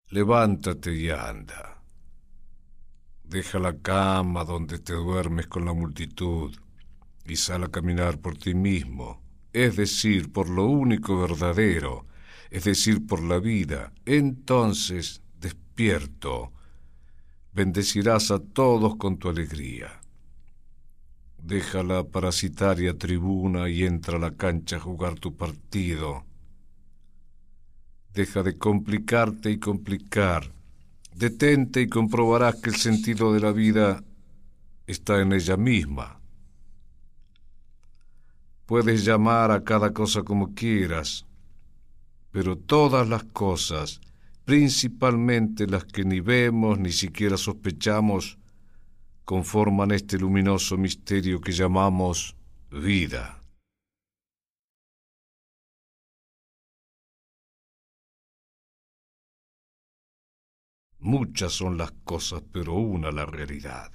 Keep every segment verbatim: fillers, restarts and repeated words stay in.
Levántate y anda. Deja la cama donde te duermes con la multitud y sal a caminar por ti mismo, es decir, por lo único verdadero, es decir, por la vida. Entonces, despierto, bendecirás a todos con tu alegría. Deja la parasitaria tribuna y entra a la cancha a jugar tu partido. Deja de complicarte y complicar. Detente y comprobarás que el sentido de la vida está en ella misma. Puedes llamar a cada cosa como quieras, pero todas las cosas, principalmente las que ni vemos ni siquiera sospechamos, conforman este luminoso misterio que llamamos vida. Muchas son las cosas, pero una la realidad.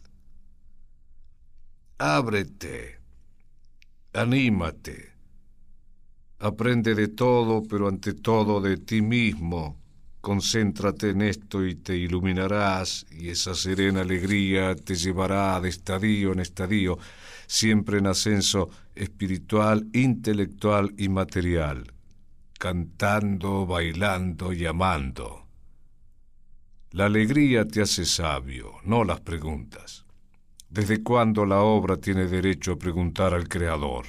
Ábrete, anímate, aprende de todo, pero ante todo de ti mismo. Concéntrate en esto y te iluminarás, y esa serena alegría te llevará de estadio en estadio, siempre en ascenso espiritual, intelectual y material, cantando, bailando y amando. La alegría te hace sabio, no las preguntas. ¿Desde cuándo la obra tiene derecho a preguntar al Creador?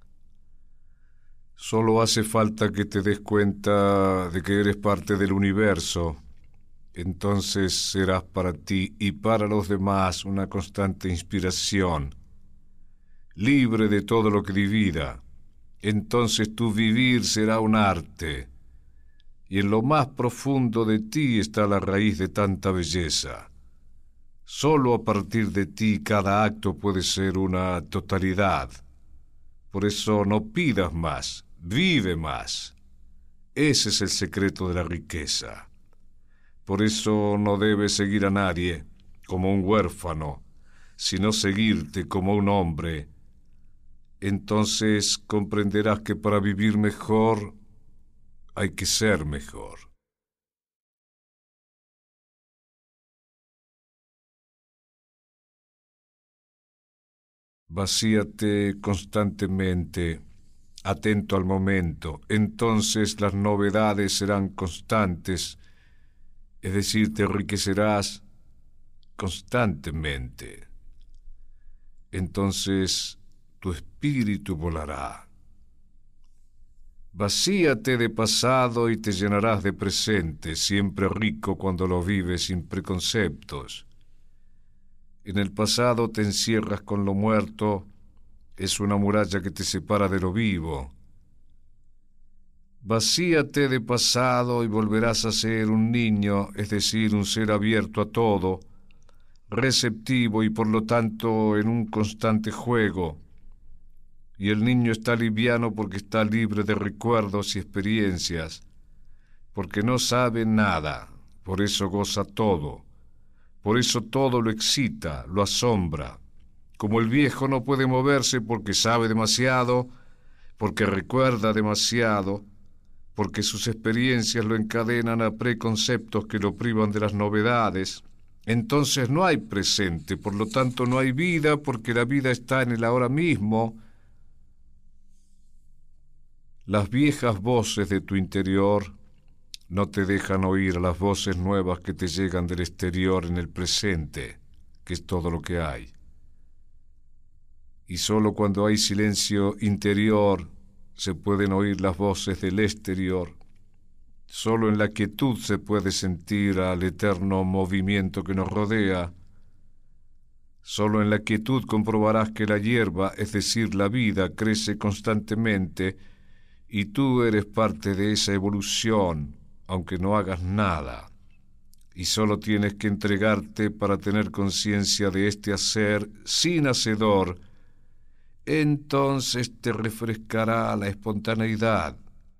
Solo hace falta que te des cuenta de que eres parte del universo. Entonces serás para ti y para los demás una constante inspiración, libre de todo lo que divida. Entonces tu vivir será un arte, y en lo más profundo de ti está la raíz de tanta belleza. Solo a partir de ti cada acto puede ser una totalidad. Por eso no pidas más, vive más. Ese es el secreto de la riqueza. Por eso no debes seguir a nadie como un huérfano, sino seguirte como un hombre. Entonces comprenderás que para vivir mejor hay que ser mejor. Vacíate constantemente, atento al momento. Entonces las novedades serán constantes, es decir, te enriquecerás constantemente. Entonces tu espíritu volará. Vacíate de pasado y te llenarás de presente, siempre rico cuando lo vives sin preconceptos. En el pasado te encierras con lo muerto, es una muralla que te separa de lo vivo. Vacíate de pasado y volverás a ser un niño, es decir, un ser abierto a todo, receptivo y por lo tanto en un constante juego. Y el niño está liviano porque está libre de recuerdos y experiencias, porque no sabe nada, por eso goza todo, por eso todo lo excita, lo asombra. Como el viejo no puede moverse porque sabe demasiado, porque recuerda demasiado, porque sus experiencias lo encadenan a preconceptos que lo privan de las novedades, entonces no hay presente, por lo tanto no hay vida, porque la vida está en el ahora mismo. Las viejas voces de tu interior no te dejan oír a las voces nuevas que te llegan del exterior en el presente, que es todo lo que hay. Y sólo cuando hay silencio interior se pueden oír las voces del exterior. Sólo en la quietud se puede sentir al eterno movimiento que nos rodea. Sólo en la quietud comprobarás que la hierba, es decir, la vida, crece constantemente y tú eres parte de esa evolución, aunque no hagas nada. Y solo tienes que entregarte para tener conciencia de este hacer sin hacedor. Entonces te refrescará la espontaneidad.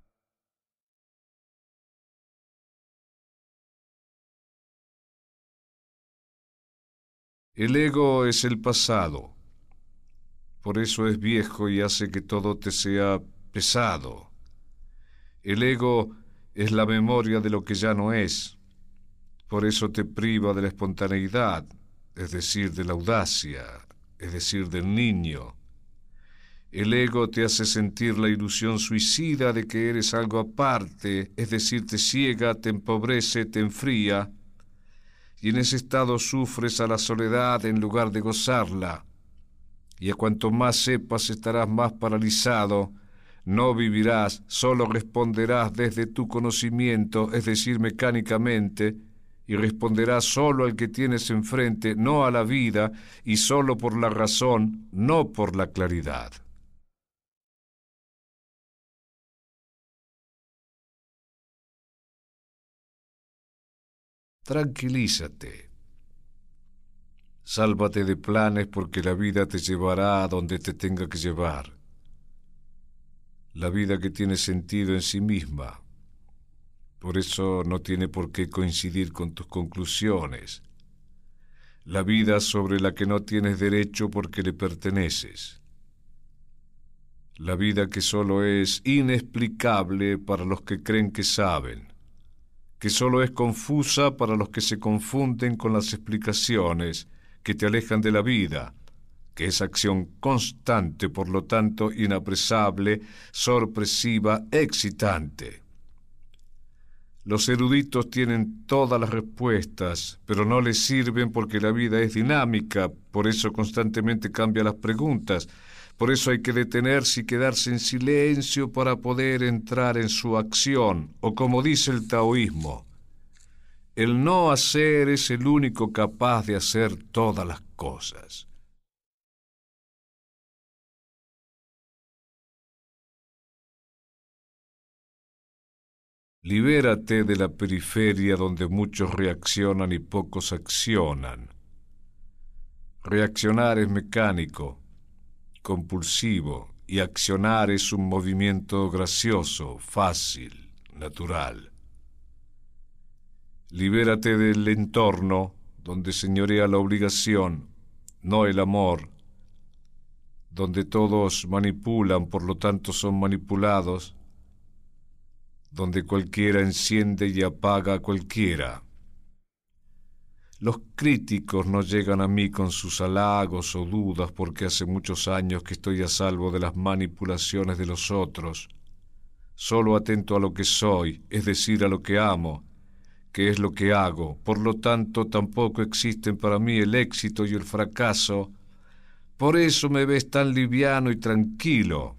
El ego es el pasado, por eso es viejo y hace que todo te sea pesado. El ego es la memoria de lo que ya no es. Por eso te priva de la espontaneidad, es decir, de la audacia, es decir, del niño. El ego te hace sentir la ilusión suicida de que eres algo aparte, es decir, te ciega, te empobrece, te enfría, y en ese estado sufres a la soledad en lugar de gozarla. Y a cuanto más sepas estarás más paralizado, no vivirás, solo responderás desde tu conocimiento, es decir, mecánicamente, y responderás solo al que tienes enfrente, no a la vida, y solo por la razón, no por la claridad. Tranquilízate. Sálvate de planes porque la vida te llevará a donde te tenga que llevar. La vida que tiene sentido en sí misma. Por eso no tiene por qué coincidir con tus conclusiones. La vida sobre la que no tienes derecho porque le perteneces. La vida que solo es inexplicable para los que creen que saben, que solo es confusa para los que se confunden con las explicaciones que te alejan de la vida, que es acción constante, por lo tanto inapresable, sorpresiva, excitante. Los eruditos tienen todas las respuestas, pero no les sirven porque la vida es dinámica, por eso constantemente cambia las preguntas, por eso hay que detenerse y quedarse en silencio para poder entrar en su acción, o como dice el taoísmo, el no hacer es el único capaz de hacer todas las cosas. Libérate de la periferia donde muchos reaccionan y pocos accionan. Reaccionar es mecánico, compulsivo, y accionar es un movimiento gracioso, fácil, natural. Libérate del entorno donde señorea la obligación, no el amor, donde todos manipulan, por lo tanto son manipulados, donde cualquiera enciende y apaga a cualquiera. Los críticos no llegan a mí con sus halagos o dudas porque hace muchos años que estoy a salvo de las manipulaciones de los otros, solo atento a lo que soy, es decir, a lo que amo, que es lo que hago. Por lo tanto, tampoco existen para mí el éxito y el fracaso. Por eso me ves tan liviano y tranquilo.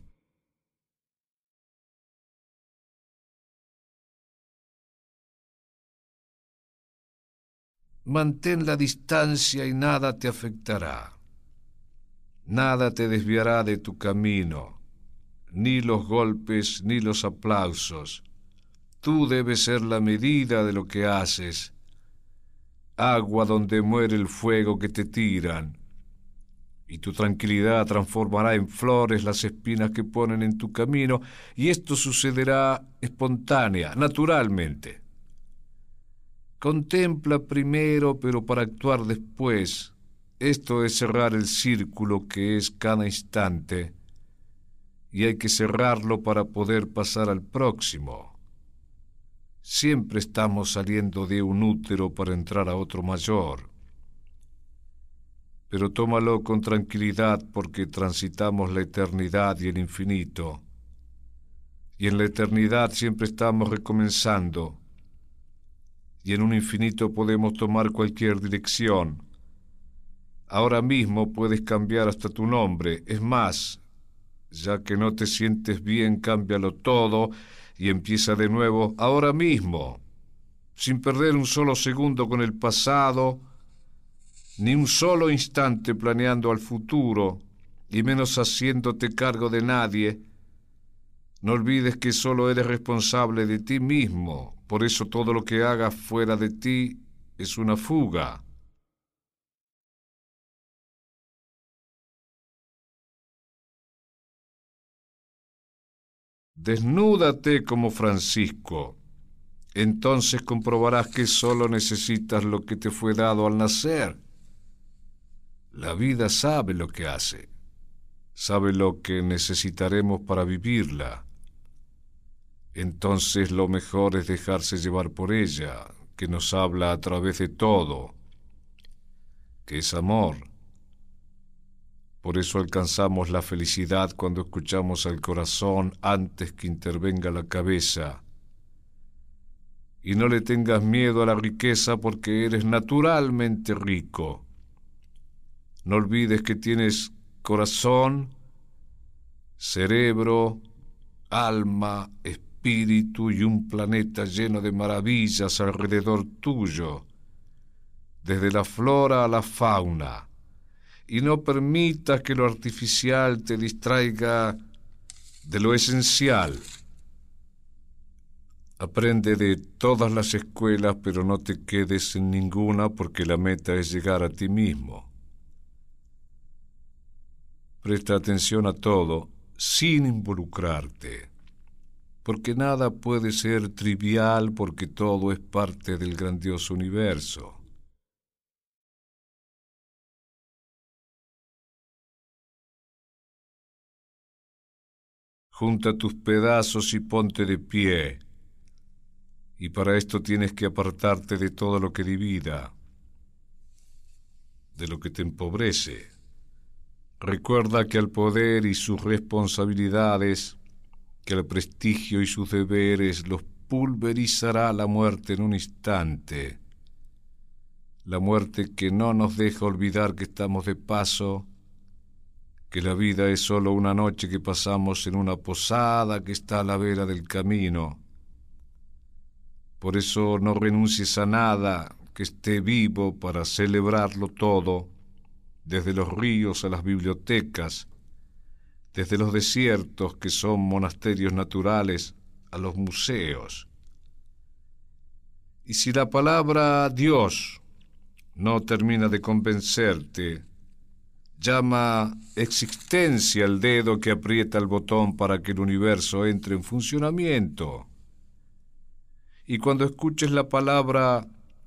Mantén la distancia y nada te afectará. Nada te desviará de tu camino, ni los golpes ni los aplausos. Tú debes ser la medida de lo que haces. Agua donde muere el fuego que te tiran. Y tu tranquilidad transformará en flores las espinas que ponen en tu camino, y esto sucederá espontánea, naturalmente. Contempla primero, pero para actuar después. Esto es cerrar el círculo que es cada instante, y hay que cerrarlo para poder pasar al próximo. Siempre estamos saliendo de un útero para entrar a otro mayor. Pero tómalo con tranquilidad porque transitamos la eternidad y el infinito. Y en la eternidad siempre estamos recomenzando. Y en un infinito podemos tomar cualquier dirección. Ahora mismo puedes cambiar hasta tu nombre. Es más, ya que no te sientes bien, cámbialo todo y empieza de nuevo ahora mismo, sin perder un solo segundo con el pasado, ni un solo instante planeando al futuro, y menos haciéndote cargo de nadie. No olvides que solo eres responsable de ti mismo, por eso todo lo que hagas fuera de ti es una fuga. Desnúdate como Francisco. Entonces comprobarás que solo necesitas lo que te fue dado al nacer. La vida sabe lo que hace, sabe lo que necesitaremos para vivirla. Entonces lo mejor es dejarse llevar por ella, que nos habla a través de todo, que es amor. Por eso alcanzamos la felicidad cuando escuchamos al corazón antes que intervenga la cabeza. Y no le tengas miedo a la riqueza porque eres naturalmente rico. No olvides que tienes corazón, cerebro, alma, espíritu y un planeta lleno de maravillas alrededor tuyo, desde la flora a la fauna. Y no permitas que lo artificial te distraiga de lo esencial. Aprende de todas las escuelas, pero no te quedes en ninguna porque la meta es llegar a ti mismo. Presta atención a todo sin involucrarte, porque nada puede ser trivial porque todo es parte del grandioso universo. Junta tus pedazos y ponte de pie. Y para esto tienes que apartarte de todo lo que divida, de lo que te empobrece. Recuerda que al poder y sus responsabilidades, que al prestigio y sus deberes los pulverizará la muerte en un instante. La muerte que no nos deja olvidar que estamos de paso, que la vida es solo una noche que pasamos en una posada que está a la vera del camino. Por eso no renuncies a nada que esté vivo para celebrarlo todo, desde los ríos a las bibliotecas, desde los desiertos que son monasterios naturales a los museos. Y si la palabra Dios no termina de convencerte, llama existencia el dedo que aprieta el botón para que el universo entre en funcionamiento. Y cuando escuches la palabra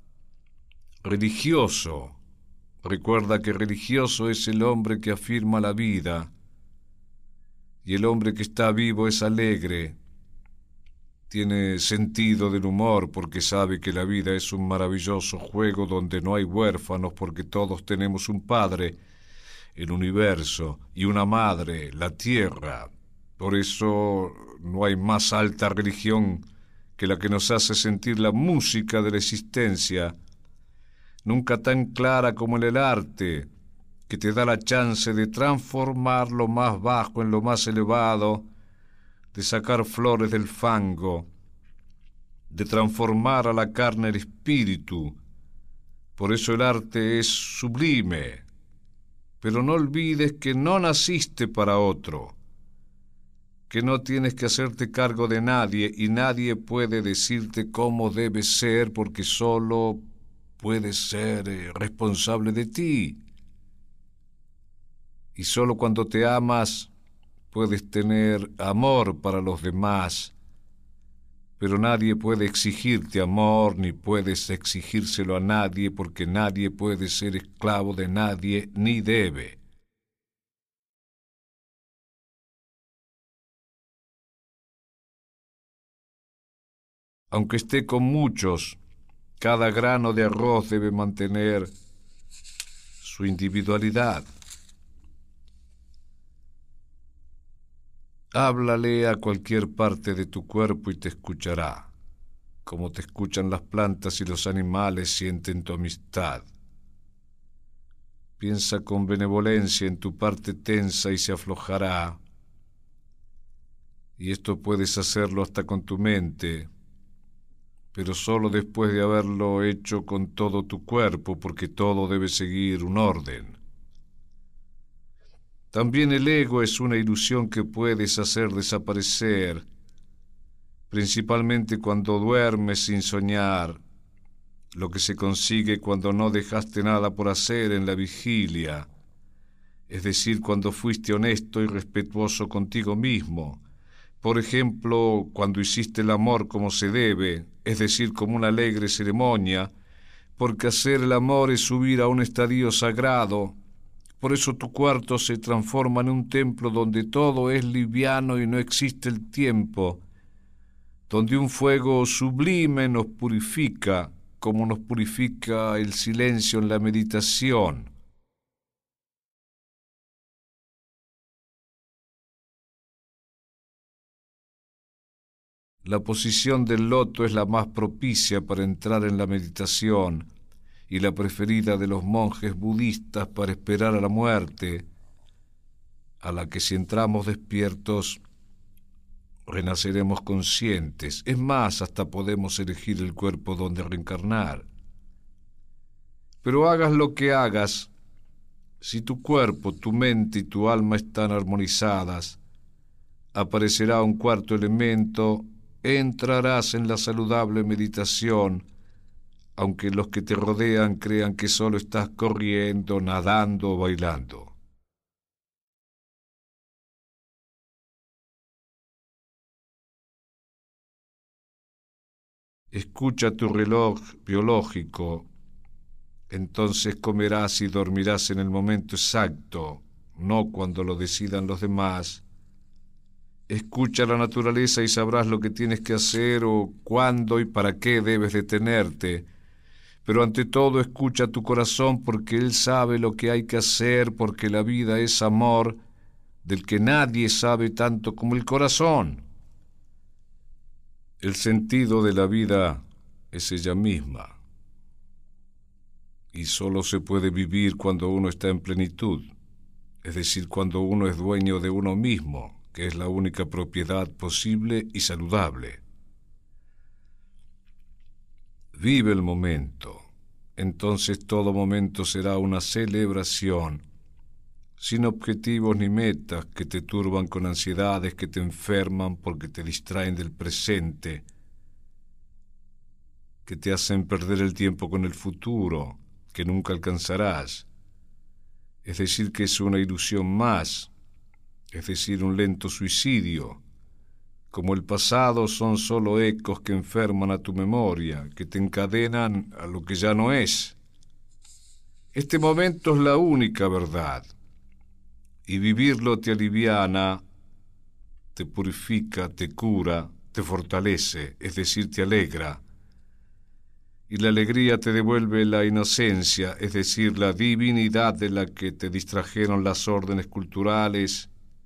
religioso, recuerda que religioso es el hombre que afirma la vida, y el hombre que está vivo es alegre, tiene sentido del humor porque sabe que la vida es un maravilloso juego donde no hay huérfanos porque todos tenemos un padre, el universo, y una madre, la tierra. Por eso no hay más alta religión que la que nos hace sentir la música de la existencia, nunca tan clara como en el arte, que te da la chance de transformar lo más bajo en lo más elevado, de sacar flores del fango, de transformar a la carne el espíritu. Por eso el arte es sublime, pero no olvides que no naciste para otro, que no tienes que hacerte cargo de nadie y nadie puede decirte cómo debes ser porque solo puedes ser eh, responsable de ti. Y solo cuando te amas puedes tener amor para los demás, pero nadie puede exigirte amor ni puedes exigírselo a nadie porque nadie puede ser esclavo de nadie ni debe. Aunque esté con muchos, cada grano de arroz debe mantener su individualidad. Háblale a cualquier parte de tu cuerpo y te escuchará. Como te escuchan las plantas y los animales, sienten tu amistad. Piensa con benevolencia en tu parte tensa y se aflojará. Y esto puedes hacerlo hasta con tu mente, pero solo después de haberlo hecho con todo tu cuerpo, porque todo debe seguir un orden. También el ego es una ilusión que puedes hacer desaparecer, principalmente cuando duermes sin soñar, lo que se consigue cuando no dejaste nada por hacer en la vigilia, es decir, cuando fuiste honesto y respetuoso contigo mismo. Por ejemplo, cuando hiciste el amor como se debe, es decir, como una alegre ceremonia, porque hacer el amor es subir a un estadio sagrado. Por eso tu cuarto se transforma en un templo donde todo es liviano y no existe el tiempo, donde un fuego sublime nos purifica, como nos purifica el silencio en la meditación. La posición del loto es la más propicia para entrar en la meditación y la preferida de los monjes budistas para esperar a la muerte, a la que si entramos despiertos, renaceremos conscientes. Es más, hasta podemos elegir el cuerpo donde reencarnar. Pero hagas lo que hagas, si tu cuerpo, tu mente y tu alma están armonizadas, aparecerá un cuarto elemento, entrarás en la saludable meditación, aunque los que te rodean crean que solo estás corriendo, nadando o bailando. Escucha tu reloj biológico, entonces comerás y dormirás en el momento exacto, no cuando lo decidan los demás. Escucha la naturaleza y sabrás lo que tienes que hacer o cuándo y para qué debes detenerte. Pero ante todo escucha tu corazón porque él sabe lo que hay que hacer, porque la vida es amor del que nadie sabe tanto como el corazón. El sentido de la vida es ella misma y solo se puede vivir cuando uno está en plenitud, es decir, cuando uno es dueño de uno mismo, que es la única propiedad posible y saludable. Vive el momento, entonces todo momento será una celebración, sin objetivos ni metas que te turban con ansiedades que te enferman porque te distraen del presente, que te hacen perder el tiempo con el futuro, que nunca alcanzarás. Es decir, que es una ilusión más, es decir, un lento suicidio. Como el pasado son solo ecos que enferman a tu memoria, que te encadenan a lo que ya no es. Este momento es la única verdad, y vivirlo te aliviana, te purifica, te cura, te fortalece, es decir, te alegra. Y la alegría te devuelve la inocencia, es decir, la divinidad de la que te distrajeron las órdenes culturales,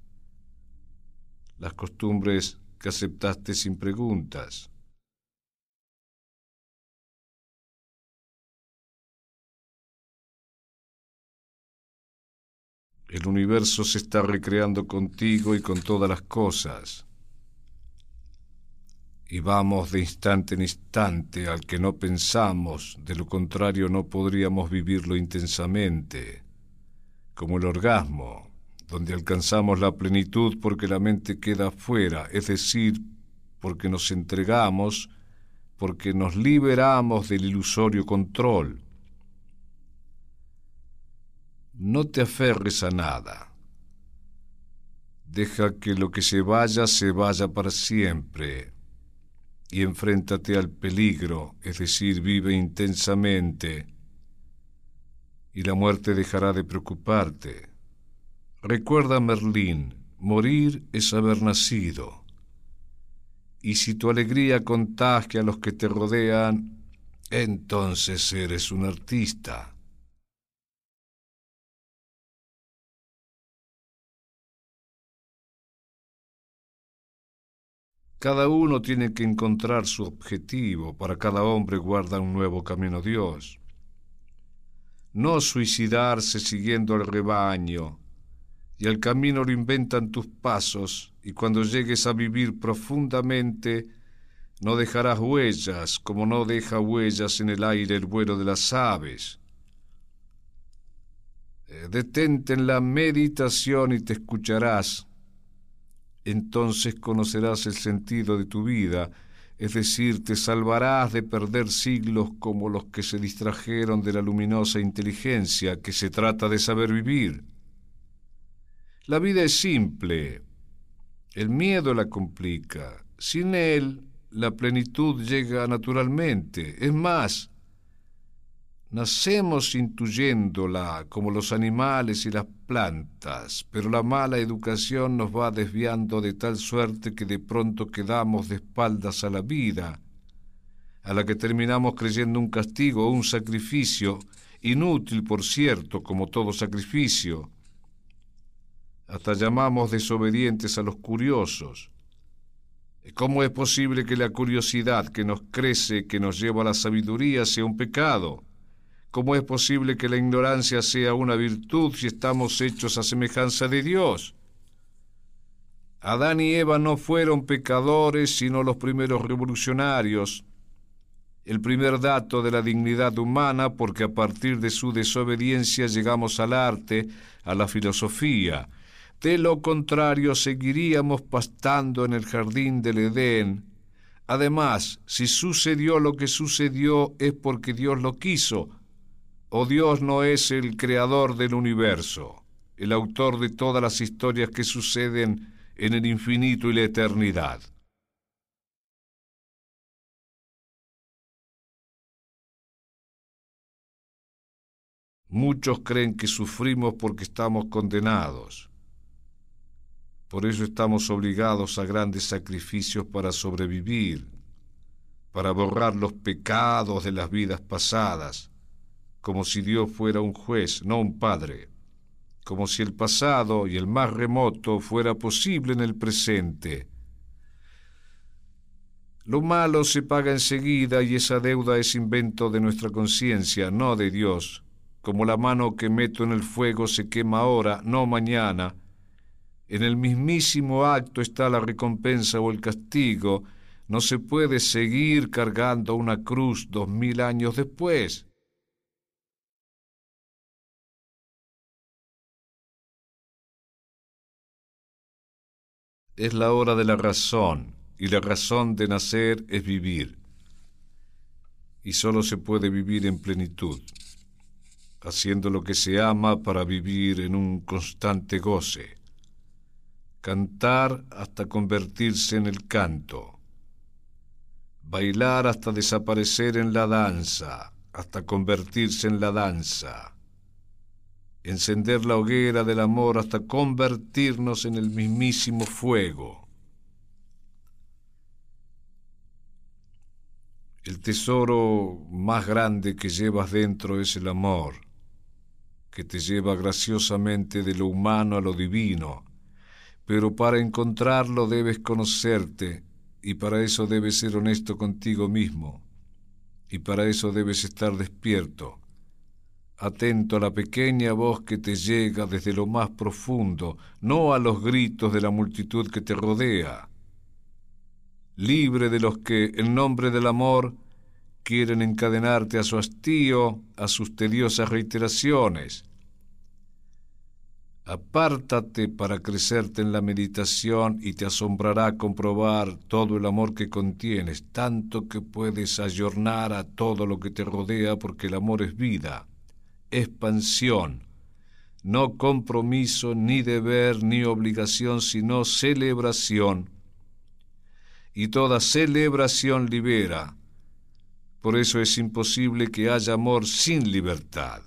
las costumbres que aceptaste sin preguntas. El universo se está recreando contigo y con todas las cosas. Y vamos de instante en instante al que no pensamos, de lo contrario no podríamos vivirlo intensamente, como el orgasmo, donde alcanzamos la plenitud porque la mente queda afuera, es decir, porque nos entregamos, porque nos liberamos del ilusorio control. No te aferres a nada. Deja que lo que se vaya, se vaya para siempre. Y enfréntate al peligro, es decir, vive intensamente. Y la muerte dejará de preocuparte. Recuerda, Merlín, morir es haber nacido. Y si tu alegría contagia a los que te rodean, entonces eres un artista. Cada uno tiene que encontrar su objetivo. Para cada hombre guarda un nuevo camino Dios. No suicidarse siguiendo al rebaño, y el camino lo inventan tus pasos, y cuando llegues a vivir profundamente, no dejarás huellas, como no deja huellas en el aire el vuelo de las aves. Eh, detente en la meditación y te escucharás. Entonces conocerás el sentido de tu vida, es decir, te salvarás de perder siglos como los que se distrajeron de la luminosa inteligencia, que se trata de saber vivir. La vida es simple, el miedo la complica. Sin él, la plenitud llega naturalmente. Es más, nacemos intuyéndola como los animales y las plantas, pero la mala educación nos va desviando de tal suerte que de pronto quedamos de espaldas a la vida. a la que terminamos creyendo un castigo o un sacrificio, inútil, por cierto, como todo sacrificio. Hasta llamamos desobedientes a los curiosos. ¿Cómo es posible que la curiosidad que nos crece, que nos lleva a la sabiduría, sea un pecado? ¿Cómo es posible que la ignorancia sea una virtud si estamos hechos a semejanza de Dios? Adán y Eva no fueron pecadores, sino los primeros revolucionarios. El primer dato de la dignidad humana, porque a partir de su desobediencia llegamos al arte, a la filosofía. De lo contrario, seguiríamos pastando en el jardín del Edén. Además, si sucedió lo que sucedió es porque Dios lo quiso, o Dios no es el creador del universo, el autor de todas las historias que suceden en el infinito y la eternidad. Muchos creen que sufrimos porque estamos condenados. Por eso estamos obligados a grandes sacrificios para sobrevivir, para borrar los pecados de las vidas pasadas, como si Dios fuera un juez, no un padre, como si el pasado y el más remoto fuera posible en el presente. Lo malo se paga enseguida y esa deuda es invento de nuestra conciencia, no de Dios. Como la mano que meto en el fuego se quema ahora, no mañana. En el mismísimo acto está la recompensa o el castigo. No se puede seguir cargando una cruz dos mil años después. Es la hora de la razón, y la razón de nacer es vivir. Y solo se puede vivir en plenitud, haciendo lo que se ama para vivir en un constante goce. Cantar hasta convertirse en el canto. Bailar hasta desaparecer en la danza, hasta convertirse en la danza. Encender la hoguera del amor hasta convertirnos en el mismísimo fuego. El tesoro más grande que llevas dentro es el amor, que te lleva graciosamente de lo humano a lo divino, pero para encontrarlo debes conocerte, y para eso debes ser honesto contigo mismo, y para eso debes estar despierto, atento a la pequeña voz que te llega desde lo más profundo, no a los gritos de la multitud que te rodea, libre de los que, en nombre del amor, quieren encadenarte a su hastío, a sus tediosas reiteraciones. Apártate para crecerte en la meditación y te asombrará comprobar todo el amor que contienes, tanto que puedes ayornar a todo lo que te rodea, porque el amor es vida, expansión, no compromiso, ni deber, ni obligación, sino celebración. Y toda celebración libera. Por eso es imposible que haya amor sin libertad.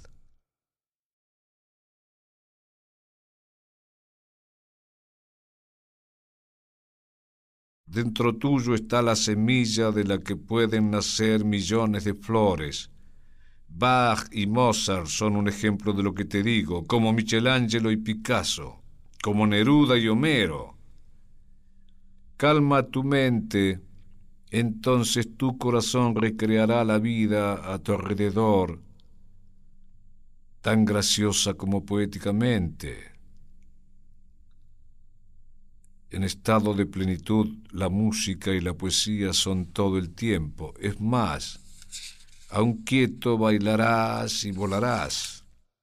Dentro tuyo está la semilla de la que pueden nacer millones de flores. Bach y Mozart son un ejemplo de lo que te digo, como Michelangelo y Picasso, como Neruda y Homero. Calma tu mente, entonces tu corazón recreará la vida a tu alrededor, tan graciosa como poéticamente. En estado de plenitud, la música y la poesía son todo el tiempo. Es más, aun quieto bailarás y volarás.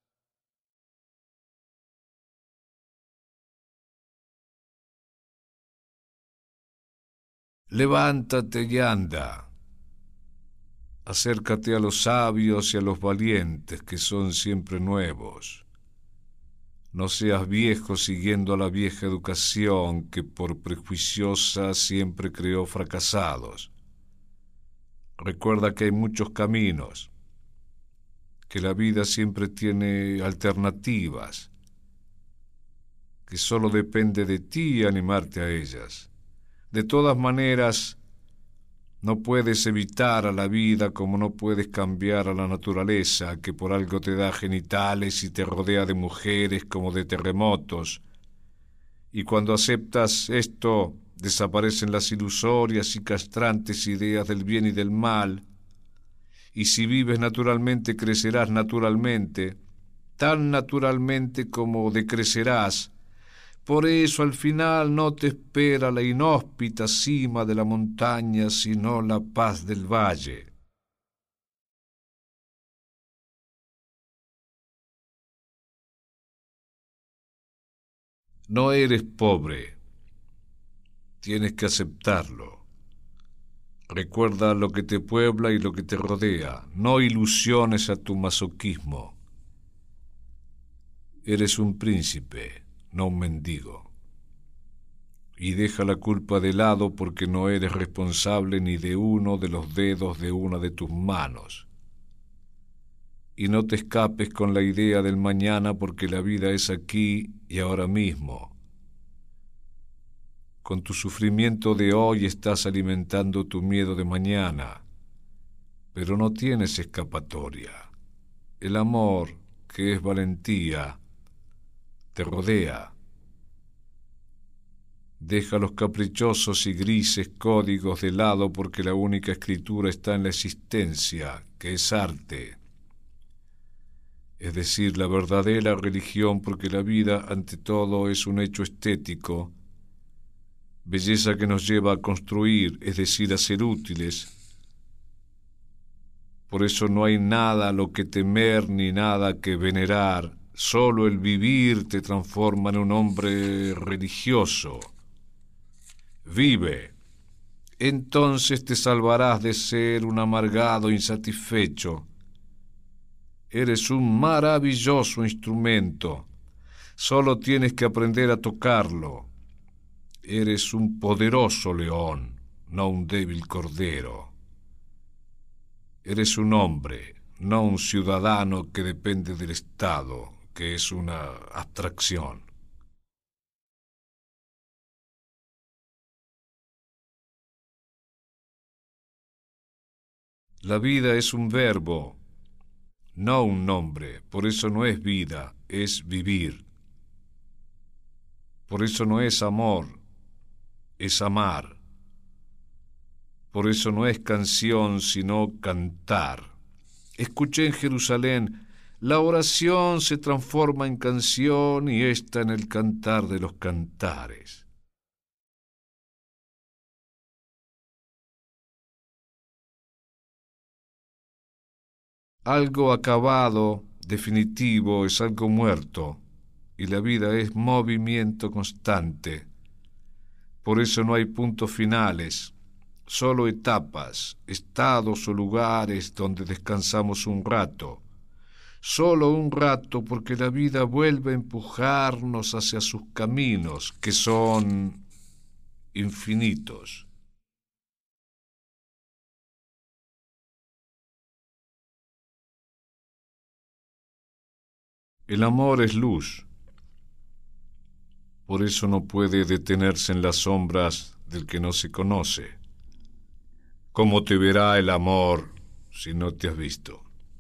Levántate y anda. Acércate a los sabios y a los valientes, que son siempre nuevos. No seas viejo siguiendo a la vieja educación que por prejuiciosa siempre creó fracasados. Recuerda que hay muchos caminos, que la vida siempre tiene alternativas, que solo depende de ti animarte a ellas. De todas maneras, No puedes evitar a la vida como no puedes cambiar a la naturaleza, que por algo te da genitales y te rodea de mujeres como de terremotos. Y cuando aceptas esto, desaparecen las ilusorias y castrantes ideas del bien y del mal. Y si vives naturalmente, crecerás naturalmente, tan naturalmente como decrecerás. Por eso al final no te espera la inhóspita cima de la montaña, sino la paz del valle. No eres pobre, tienes que aceptarlo. Recuerda lo que te puebla y lo que te rodea, no ilusiones a tu masoquismo. Eres un príncipe, no un mendigo. Y deja la culpa de lado porque no eres responsable ni de uno de los dedos de una de tus manos. Y no te escapes con la idea del mañana porque la vida es aquí y ahora mismo. Con tu sufrimiento de hoy estás alimentando tu miedo de mañana, pero no tienes escapatoria. El amor, que es valentía, te rodea. Deja los caprichosos y grises códigos de lado porque la única escritura está en la existencia, que es arte. Es decir, la verdadera religión, porque la vida ante todo es un hecho estético, belleza que nos lleva a construir, es decir, a ser útiles. Por eso no hay nada a lo que temer ni nada que venerar, solo el vivir te transforma en un hombre religioso. Vive, entonces te salvarás de ser un amargado insatisfecho. Eres un maravilloso instrumento, solo tienes que aprender a tocarlo. Eres un poderoso león, no un débil cordero. Eres un hombre, no un ciudadano que depende del Estado, que es una abstracción. La vida es un verbo, no un nombre, por eso no es vida, es vivir. Por eso no es amor, es amar. Por eso no es canción, sino cantar. Escuché en Jerusalén, la oración se transforma en canción y esta en el cantar de los cantares. Algo acabado, definitivo, es algo muerto, y la vida es movimiento constante. Por eso no hay puntos finales, solo etapas, estados o lugares donde descansamos un rato. Solo un rato, porque la vida vuelve a empujarnos hacia sus caminos, que son infinitos. El amor es luz, por eso no puede detenerse en las sombras del que no se conoce. ¿Cómo te verá el amor si no te has visto?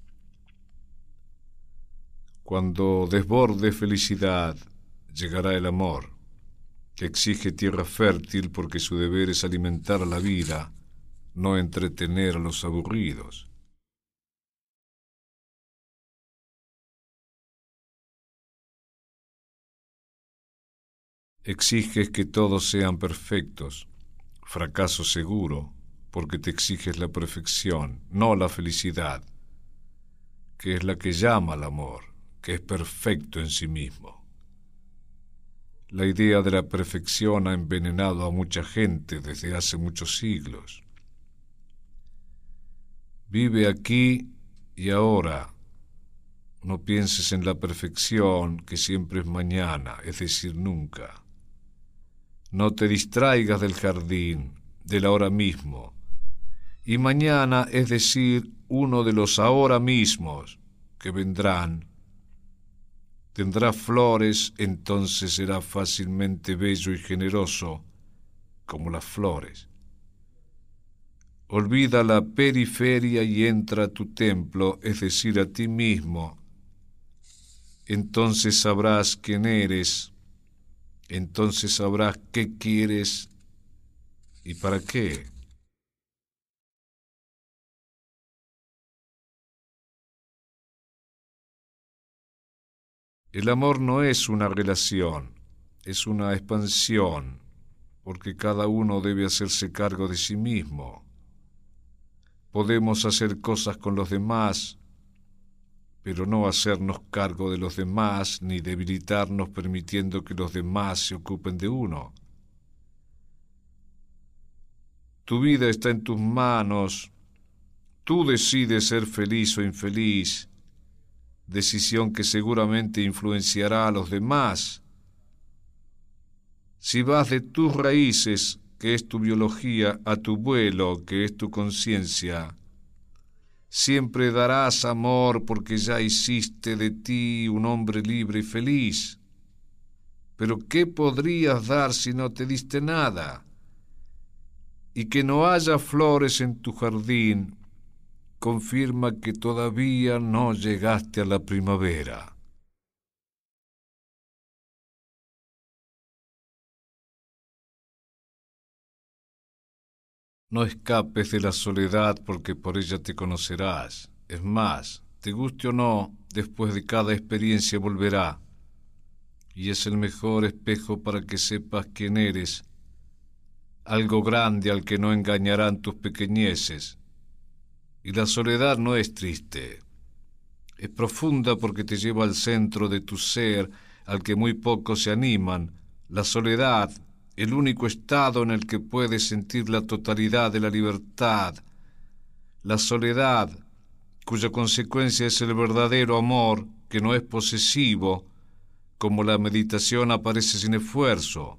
Cuando desborde felicidad, llegará el amor, que exige tierra fértil porque su deber es alimentar a la vida, no entretener a los aburridos. Exiges que todos sean perfectos, fracaso seguro, porque te exiges la perfección, no la felicidad, que es la que llama al amor, que es perfecto en sí mismo. La idea de la perfección ha envenenado a mucha gente desde hace muchos siglos. Vive aquí y ahora. No pienses en la perfección, que siempre es mañana, es decir, nunca. No te distraigas del jardín, del ahora mismo. Y mañana, es decir, uno de los ahora mismos que vendrán, tendrá flores, entonces será fácilmente bello y generoso como las flores. Olvida la periferia y entra a tu templo, es decir, a ti mismo. Entonces sabrás quién eres, entonces sabrás qué quieres y para qué. El amor no es una relación, es una expansión, porque cada uno debe hacerse cargo de sí mismo. Podemos hacer cosas con los demás, pero no hacernos cargo de los demás ni debilitarnos permitiendo que los demás se ocupen de uno. Tu vida está en tus manos, tú decides ser feliz o infeliz, decisión que seguramente influenciará a los demás. Si vas de tus raíces, que es tu biología, a tu vuelo, que es tu conciencia, siempre darás amor porque ya hiciste de ti un hombre libre y feliz. Pero ¿qué podrías dar si no te diste nada? Y que no haya flores en tu jardín confirma que todavía no llegaste a la primavera. No escapes de la soledad porque por ella te conocerás. Es más, te guste o no, después de cada experiencia volverá. Y es el mejor espejo para que sepas quién eres, algo grande al que no engañarán tus pequeñeces. Y la soledad no es triste, es profunda porque te lleva al centro de tu ser, al que muy pocos se animan. La soledad, el único estado en el que puedes sentir la totalidad de la libertad. La soledad, cuya consecuencia es el verdadero amor, que no es posesivo, como la meditación aparece sin esfuerzo.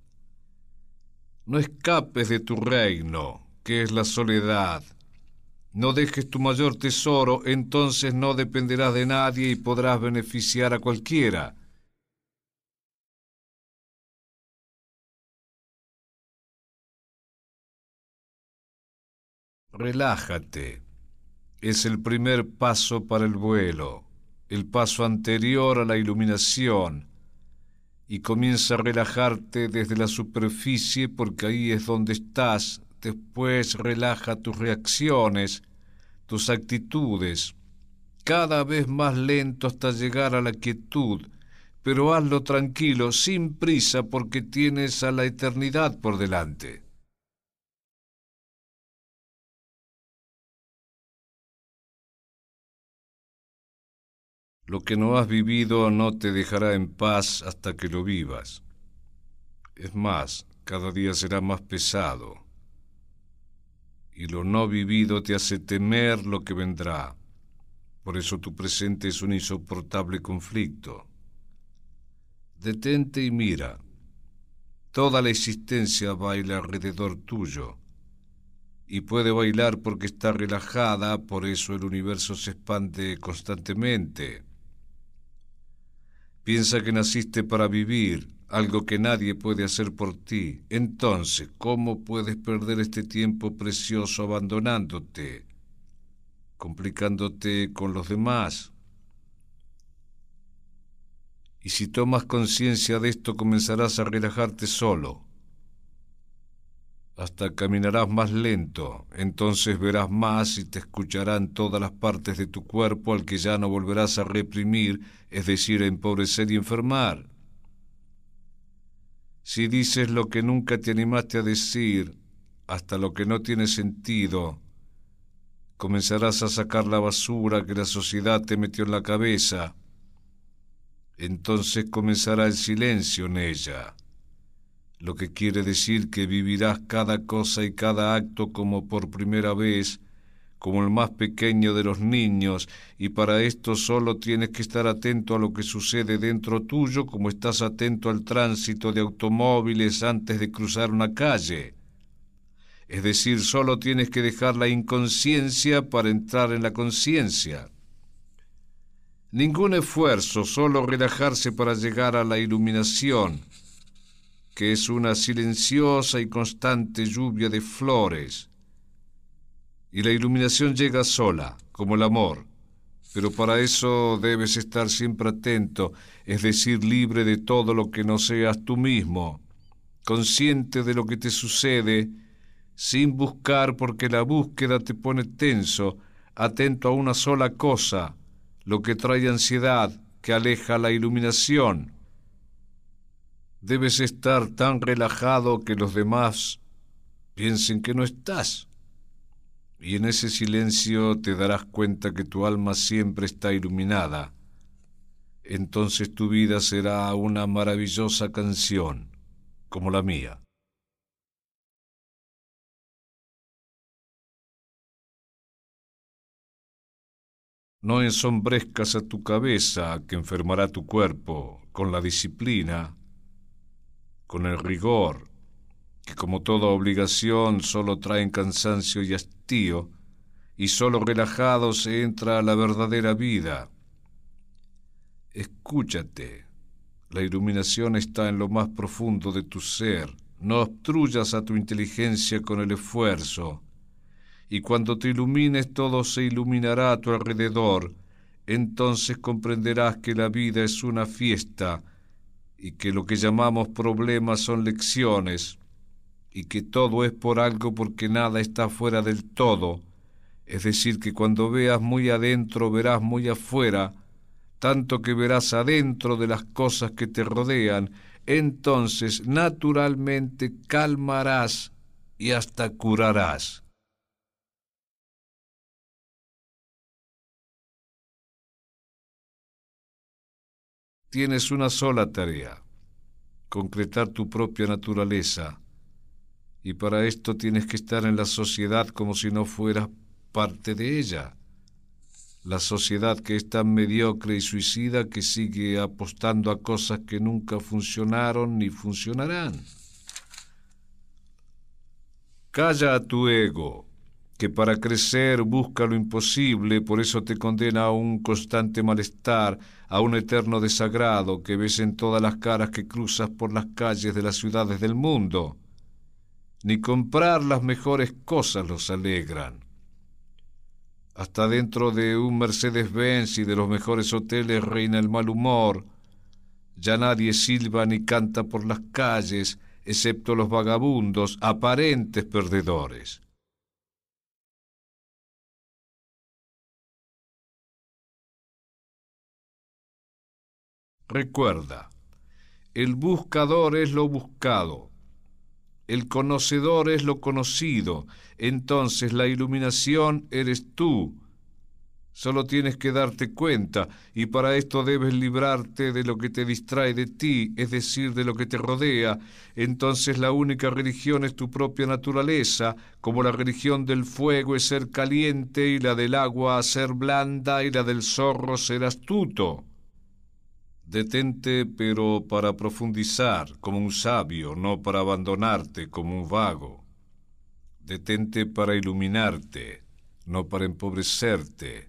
No escapes de tu reino, que es la soledad. No dejes tu mayor tesoro, entonces no dependerás de nadie y podrás beneficiar a cualquiera. Relájate. Es el primer paso para el vuelo, el paso anterior a la iluminación. Y comienza a relajarte desde la superficie porque ahí es donde estás. Después relaja tus reacciones, tus actitudes, cada vez más lento hasta llegar a la quietud, pero hazlo tranquilo, sin prisa, porque tienes a la eternidad por delante. Lo que no has vivido no te dejará en paz hasta que lo vivas. Es más, cada día será más pesado. Y lo no vivido te hace temer lo que vendrá. Por eso tu presente es un insoportable conflicto. Detente y mira. Toda la existencia baila alrededor tuyo. Y puede bailar porque está relajada, por eso el universo se expande constantemente. Piensa que naciste para vivir, algo que nadie puede hacer por ti. Entonces, ¿cómo puedes perder este tiempo precioso abandonándote, complicándote con los demás? Y si tomas conciencia de esto, comenzarás a relajarte solo. Hasta caminarás más lento, entonces verás más y te escucharán todas las partes de tu cuerpo al que ya no volverás a reprimir, es decir, a empobrecer y enfermar. Si dices lo que nunca te animaste a decir, hasta lo que no tiene sentido, comenzarás a sacar la basura que la sociedad te metió en la cabeza. Entonces comenzará el silencio en ella, lo que quiere decir que vivirás cada cosa y cada acto como por primera vez, como el más pequeño de los niños, y para esto solo tienes que estar atento a lo que sucede dentro tuyo, como estás atento al tránsito de automóviles antes de cruzar una calle. Es decir, solo tienes que dejar la inconsciencia para entrar en la conciencia. Ningún esfuerzo, solo relajarse para llegar a la iluminación, que es una silenciosa y constante lluvia de flores. y la iluminación llega sola, como el amor. Pero para eso debes estar siempre atento, es decir, libre de todo lo que no seas tú mismo, consciente de lo que te sucede, sin buscar porque la búsqueda te pone tenso, atento a una sola cosa, lo que trae ansiedad, que aleja la iluminación. Debes estar tan relajado que los demás piensen que no estás. Y en ese silencio te darás cuenta que tu alma siempre está iluminada. Entonces tu vida será una maravillosa canción, como la mía. No ensombrezcas a tu cabeza, que enfermará tu cuerpo, con la disciplina, con el rigor, que como toda obligación solo traen cansancio y hastío, y solo relajado se entra a la verdadera vida. Escúchate, la iluminación está en lo más profundo de tu ser, no obstruyas a tu inteligencia con el esfuerzo, y cuando te ilumines todo se iluminará a tu alrededor, entonces comprenderás que la vida es una fiesta, y que lo que llamamos problemas son lecciones, y que todo es por algo porque nada está fuera del todo, es decir, que cuando veas muy adentro verás muy afuera, tanto que verás adentro de las cosas que te rodean, entonces naturalmente calmarás y hasta curarás. Tienes una sola tarea, concretar tu propia naturaleza, y para esto tienes que estar en la sociedad como si no fueras parte de ella. La sociedad que es tan mediocre y suicida que sigue apostando a cosas que nunca funcionaron ni funcionarán. Calla a tu ego, que para crecer busca lo imposible, por eso te condena a un constante malestar, a un eterno desagrado que ves en todas las caras que cruzas por las calles de las ciudades del mundo. Ni comprar las mejores cosas los alegran. Hasta dentro de un Mercedes-Benz y de los mejores hoteles reina el mal humor. Ya nadie silba ni canta por las calles, excepto los vagabundos, aparentes perdedores. Recuerda, el buscador es lo buscado, el conocedor es lo conocido, entonces la iluminación eres tú. Solo tienes que darte cuenta, y para esto debes librarte de lo que te distrae de ti, es decir, de lo que te rodea. Entonces la única religión es tu propia naturaleza, como la religión del fuego es ser caliente, y la del agua ser blanda, y la del zorro ser astuto. Detente, pero para profundizar, como un sabio, no para abandonarte como un vago. Detente para iluminarte, no para empobrecerte.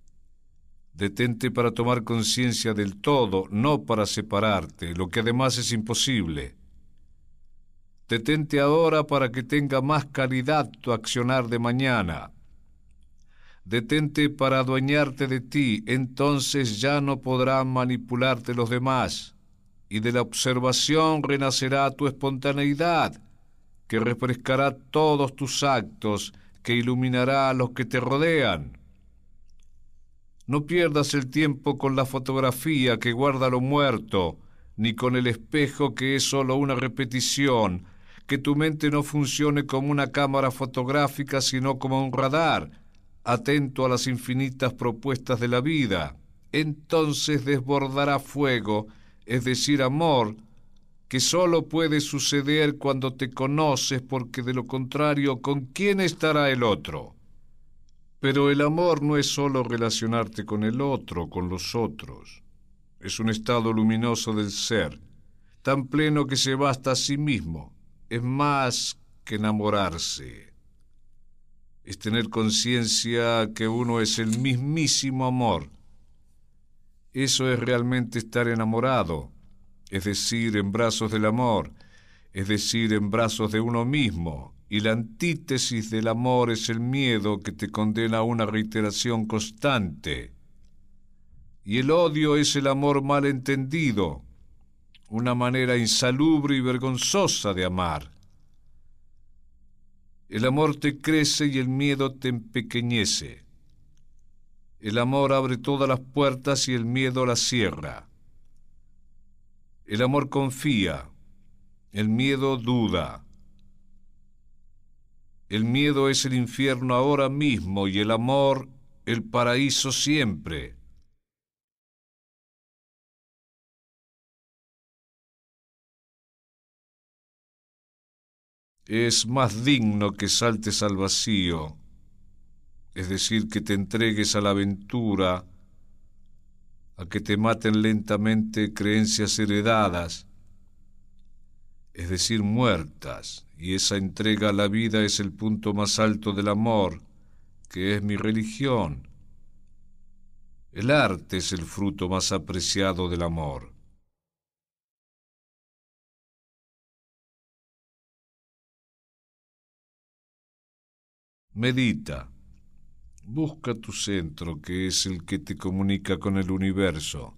Detente para tomar conciencia del todo, no para separarte, lo que además es imposible. Detente ahora para que tenga más calidad tu accionar de mañana. Detente para adueñarte de ti, entonces ya no podrán manipularte los demás, y de la observación renacerá tu espontaneidad, que refrescará todos tus actos, que iluminará a los que te rodean. No pierdas el tiempo con la fotografía que guarda lo muerto, ni con el espejo que es solo una repetición, que tu mente no funcione como una cámara fotográfica, sino como un radar, atento a las infinitas propuestas de la vida. Entonces desbordará fuego, es decir, amor, que solo puede suceder cuando te conoces, porque de lo contrario, ¿con quién estará el otro? Pero el amor no es solo relacionarte con el otro, con los otros. Es un estado luminoso del ser, tan pleno que se basta a sí mismo. Es más que enamorarse. Es tener conciencia que uno es el mismísimo amor. Eso es realmente estar enamorado, es decir, en brazos del amor, es decir, en brazos de uno mismo, y la antítesis del amor es el miedo que te condena a una reiteración constante. Y el odio es el amor mal entendido, una manera insalubre y vergonzosa de amar. El amor te crece y el miedo te empequeñece. El amor abre todas las puertas y el miedo las cierra. El amor confía, el miedo duda. El miedo es el infierno ahora mismo y el amor el paraíso siempre. Es más digno que saltes al vacío, es decir, que te entregues a la aventura, a que te maten lentamente creencias heredadas, es decir, muertas, y esa entrega a la vida es el punto más alto del amor, que es mi religión. El arte es el fruto más apreciado del amor. Medita, busca tu centro, que es el que te comunica con el universo.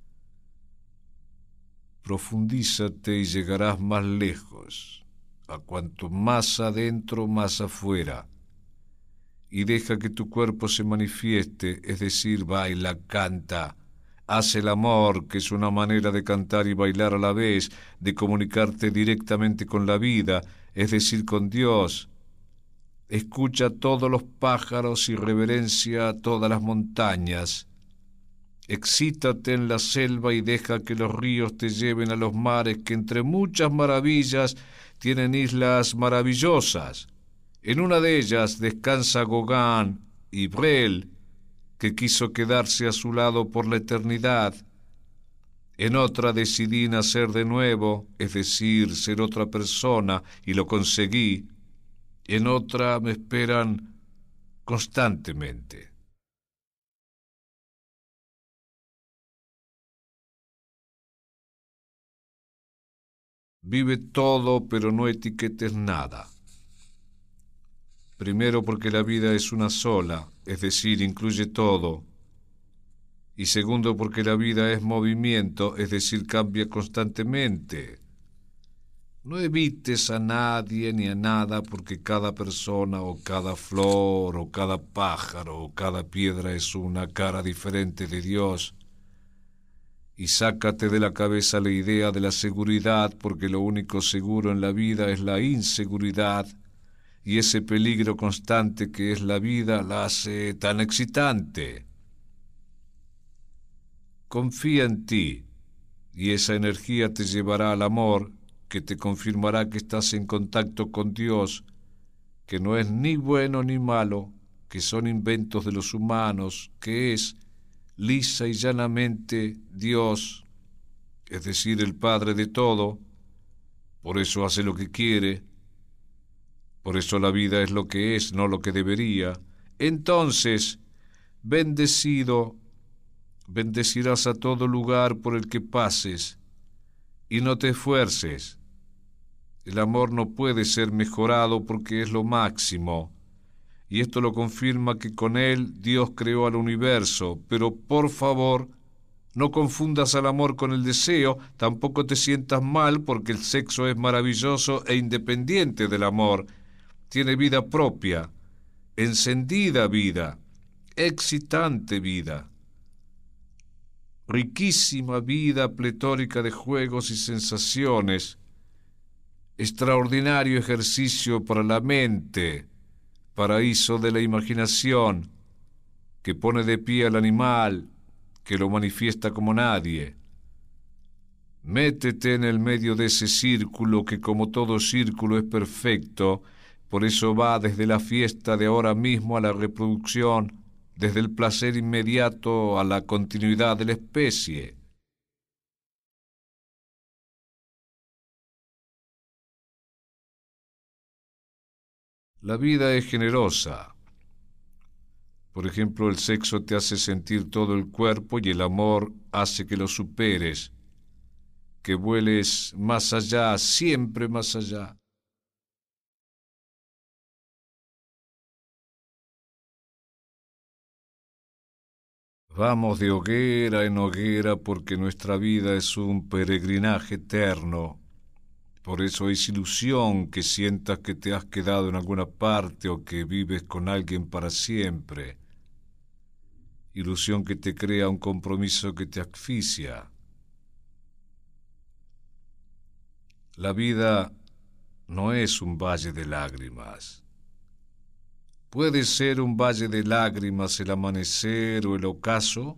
Profundízate y llegarás más lejos, a cuanto más adentro, más afuera. Y deja que tu cuerpo se manifieste, es decir, baila, canta, haz el amor, que es una manera de cantar y bailar a la vez, de comunicarte directamente con la vida, es decir, con Dios. Escucha a todos los pájaros y reverencia a todas las montañas. Excítate en la selva y deja que los ríos te lleven a los mares, que entre muchas maravillas tienen islas maravillosas. En una de ellas descansa Gauguin y Brel, que quiso quedarse a su lado por la eternidad. En otra decidí nacer de nuevo, es decir, ser otra persona, y lo conseguí. En otra me esperan constantemente. Vive todo, pero no etiquetes nada. Primero, porque la vida es una sola, es decir, incluye todo. Y segundo, porque la vida es movimiento, es decir, cambia constantemente. No evites a nadie ni a nada, porque cada persona o cada flor o cada pájaro o cada piedra es una cara diferente de Dios. Y sácate de la cabeza la idea de la seguridad, porque lo único seguro en la vida es la inseguridad, y ese peligro constante que es la vida la hace tan excitante. Confía en ti, y esa energía te llevará al amor, que te confirmará que estás en contacto con Dios, que no es ni bueno ni malo, que son inventos de los humanos, que es lisa y llanamente Dios, es decir, el Padre de todo. Por eso hace lo que quiere, por eso la vida es lo que es, no lo que debería. Entonces, bendecido, bendecirás a todo lugar por el que pases, y no te esfuerces. El amor no puede ser mejorado porque es lo máximo, y esto lo confirma que con él Dios creó al universo. Pero por favor, no confundas al amor con el deseo, tampoco te sientas mal, porque el sexo es maravilloso e independiente del amor. Tiene vida propia, encendida vida, excitante vida, riquísima vida pletórica de juegos y sensaciones, extraordinario ejercicio para la mente, paraíso de la imaginación, que pone de pie al animal, que lo manifiesta como nadie. Métete en el medio de ese círculo que, como todo círculo, es perfecto. Por eso va desde la fiesta de ahora mismo a la reproducción, desde el placer inmediato a la continuidad de la especie. La vida es generosa. Por ejemplo, el sexo te hace sentir todo el cuerpo y el amor hace que lo superes, que vueles más allá, siempre más allá. Vamos de hoguera en hoguera porque nuestra vida es un peregrinaje eterno. Por eso es ilusión que sientas que te has quedado en alguna parte o que vives con alguien para siempre. Ilusión que te crea un compromiso que te asfixia. La vida no es un valle de lágrimas. Puede ser un valle de lágrimas el amanecer o el ocaso,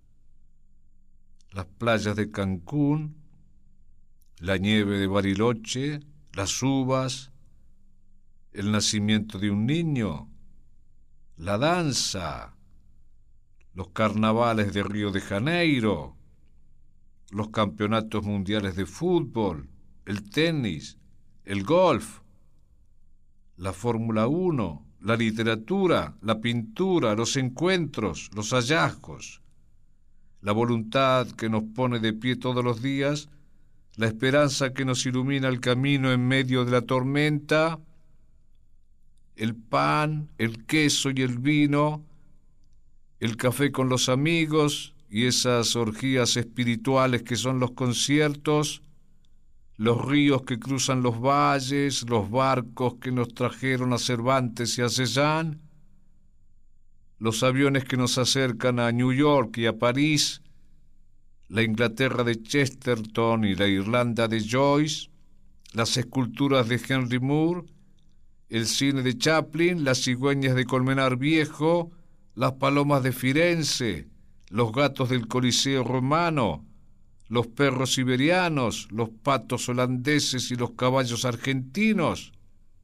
las playas de Cancún, la nieve de Bariloche, las uvas, el nacimiento de un niño, la danza, los carnavales de Río de Janeiro, los campeonatos mundiales de fútbol, el tenis, el golf, la Fórmula uno, la literatura, la pintura, los encuentros, los hallazgos, la voluntad que nos pone de pie todos los días, la esperanza que nos ilumina el camino en medio de la tormenta, el pan, el queso y el vino, el café con los amigos y esas orgías espirituales que son los conciertos, los ríos que cruzan los valles, los barcos que nos trajeron a Cervantes y a Cézanne, los aviones que nos acercan a New York y a París, la Inglaterra de Chesterton y la Irlanda de Joyce, las esculturas de Henry Moore, el cine de Chaplin, las cigüeñas de Colmenar Viejo, las palomas de Firenze, los gatos del Coliseo romano, los perros siberianos, los patos holandeses y los caballos argentinos.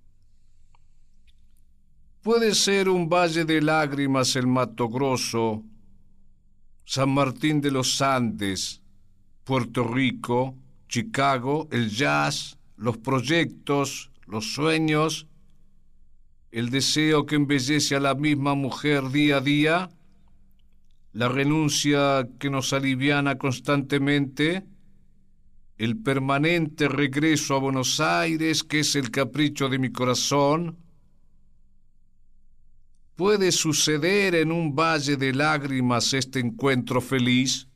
Puede ser un valle de lágrimas el Mato Grosso, San Martín de los Andes, Puerto Rico, Chicago, el jazz, los proyectos, los sueños, el deseo que embellece a la misma mujer día a día, la renuncia que nos aliviana constantemente, el permanente regreso a Buenos Aires, que es el capricho de mi corazón. ¿Puede suceder en un valle de lágrimas este encuentro feliz?